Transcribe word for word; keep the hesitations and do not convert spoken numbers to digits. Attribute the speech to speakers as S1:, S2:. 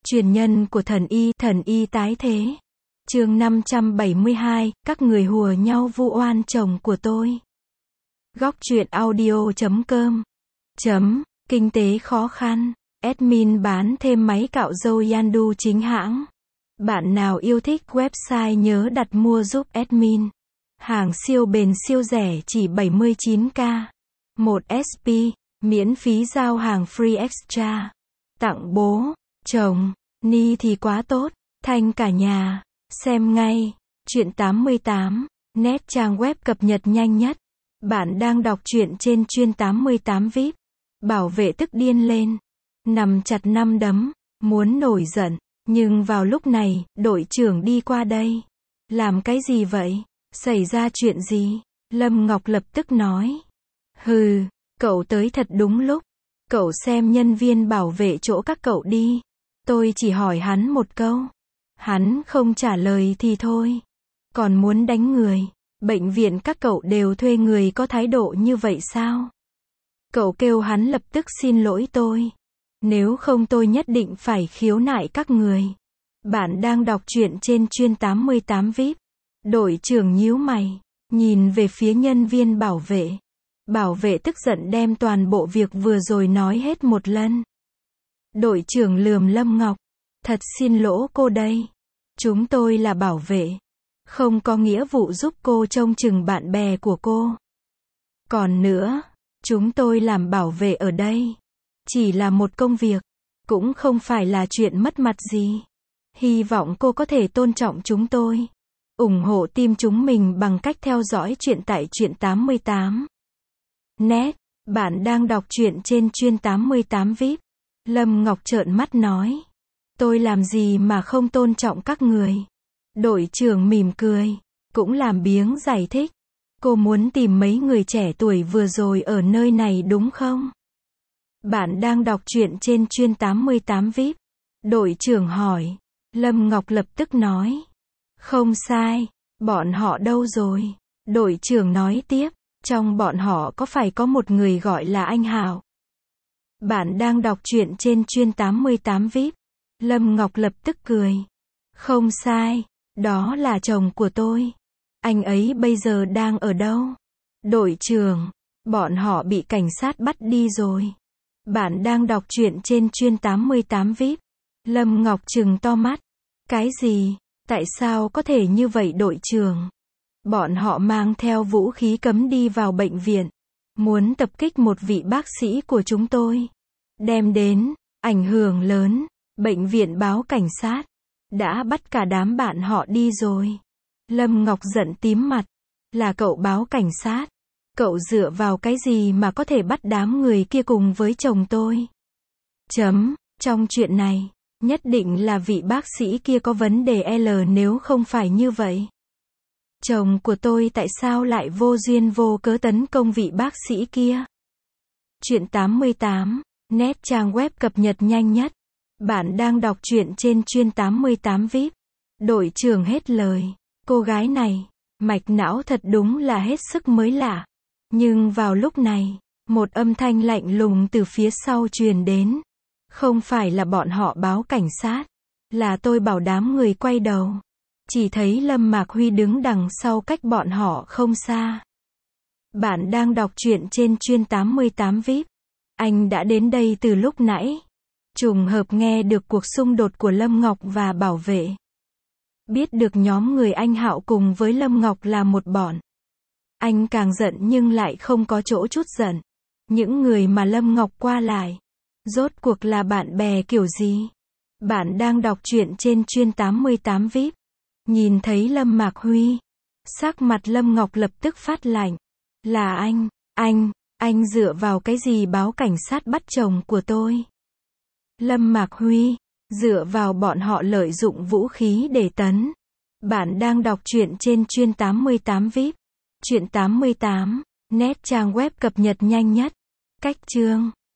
S1: Truyền nhân của thần y, thần y tái thế. Chương năm trăm bảy mươi hai, các người hùa nhau vu oan chồng của tôi. Góc truyện audio chấm com. Chấm, kinh tế khó khăn. Admin bán thêm máy cạo râu Yandu chính hãng. Bạn nào yêu thích website nhớ đặt mua giúp admin. Hàng siêu bền siêu rẻ chỉ bảy mươi chín k. một ét pê, miễn phí giao hàng free extra. Tặng bố, chồng, ni thì quá tốt, thanh cả nhà. Xem ngay, truyện tám mươi tám, net trang web cập nhật nhanh nhất. Bạn đang đọc truyện trên chuyên tám mươi tám vi ai pi. Bảo vệ tức điên lên. Nằm chặt năm đấm, muốn nổi giận. Nhưng vào lúc này, đội trưởng đi qua đây. Làm cái gì vậy? Xảy ra chuyện gì? Lâm Ngọc lập tức nói. Hừ, cậu tới thật đúng lúc. Cậu xem nhân viên bảo vệ chỗ các cậu đi. Tôi chỉ hỏi hắn một câu. Hắn không trả lời thì thôi. Còn muốn đánh người. Bệnh viện các cậu đều thuê người có thái độ như vậy sao? Cậu kêu hắn lập tức xin lỗi tôi. Nếu không tôi nhất định phải khiếu nại các người. Bạn đang đọc truyện trên chuyên tám mươi tám vi ai pi. Đội trưởng nhíu mày. Nhìn về phía nhân viên bảo vệ. Bảo vệ tức giận đem toàn bộ việc vừa rồi nói hết một lần. Đội trưởng lườm Lâm Ngọc. Thật xin lỗi cô đây. Chúng tôi là bảo vệ. Không có nghĩa vụ giúp cô trông chừng bạn bè của cô. Còn nữa, chúng tôi làm bảo vệ ở đây. Chỉ là một công việc. Cũng không phải là chuyện mất mặt gì. Hy vọng cô có thể tôn trọng chúng tôi. ủng hộ team chúng mình bằng cách theo dõi truyện tại truyện tám mươi tám. Net, bạn đang đọc truyện trên chuyên tám mươi tám vi ai pi. Lâm Ngọc trợn mắt nói. Tôi làm gì mà không tôn trọng các người? Đội trưởng mỉm cười, cũng làm biếng giải thích. Cô muốn tìm mấy người trẻ tuổi vừa rồi ở nơi này đúng không? Bạn đang đọc truyện trên chuyên tám mươi tám vi ai pi. Đội trưởng hỏi. Lâm Ngọc lập tức nói. Không sai, bọn họ đâu rồi? Đội trưởng nói tiếp. Trong bọn họ có phải có một người gọi là anh Hảo? Bạn đang đọc truyện trên chuyên tám mươi tám vi ai pi. Lâm Ngọc lập tức cười. Không sai, đó là chồng của tôi. Anh ấy bây giờ đang ở đâu? Đội trưởng, bọn họ bị cảnh sát bắt đi rồi. Bạn đang đọc truyện trên chuyên tám mươi tám vi ai pi. Lâm Ngọc trừng to mắt. Cái gì? Tại sao có thể như vậy đội trưởng? Bọn họ mang theo vũ khí cấm đi vào bệnh viện. Muốn tập kích một vị bác sĩ của chúng tôi. Đem đến, ảnh hưởng lớn. Bệnh viện báo cảnh sát. Đã bắt cả đám bạn họ đi rồi. Lâm Ngọc giận tím mặt. Là cậu báo cảnh sát. Cậu dựa vào cái gì mà có thể bắt đám người kia cùng với chồng tôi? Chấm, trong chuyện này, nhất định là vị bác sĩ kia có vấn đề L nếu không phải như vậy. Chồng của tôi tại sao lại vô duyên vô cớ tấn công vị bác sĩ kia? Truyện tám mươi tám, net trang web cập nhật nhanh nhất. Bạn đang đọc truyện trên chuyên tám mươi tám vi ai pi. Đội trưởng hết lời. Cô gái này, mạch não thật đúng là hết sức mới lạ. Nhưng vào lúc này, một âm thanh lạnh lùng từ phía sau truyền đến. Không phải là bọn họ báo cảnh sát. Là tôi bảo đám người quay đầu. Chỉ thấy Lâm Mạc Huy đứng đằng sau cách bọn họ không xa. Bạn đang đọc truyện trên chuyên tám mươi tám vi ai pi. Anh đã đến đây từ lúc nãy. Trùng hợp nghe được cuộc xung đột của Lâm Ngọc và bảo vệ. Biết được nhóm người anh Hạo cùng với Lâm Ngọc là một bọn. Anh càng giận nhưng lại không có chỗ chút giận. Những người mà Lâm Ngọc qua lại. Rốt cuộc là bạn bè kiểu gì? Bạn đang đọc truyện trên chuyên tám mươi tám vi ai pi. Nhìn thấy Lâm Mạc Huy. Sắc mặt Lâm Ngọc lập tức phát lạnh. Là anh, anh, anh dựa vào cái gì báo cảnh sát bắt chồng của tôi? Lâm Mạc Huy, dựa vào bọn họ lợi dụng vũ khí để tấn. Bạn đang đọc truyện trên chuyên tám mươi tám vi ai pi. Truyện tám mươi tám, net trang web cập nhật nhanh nhất. Cách chương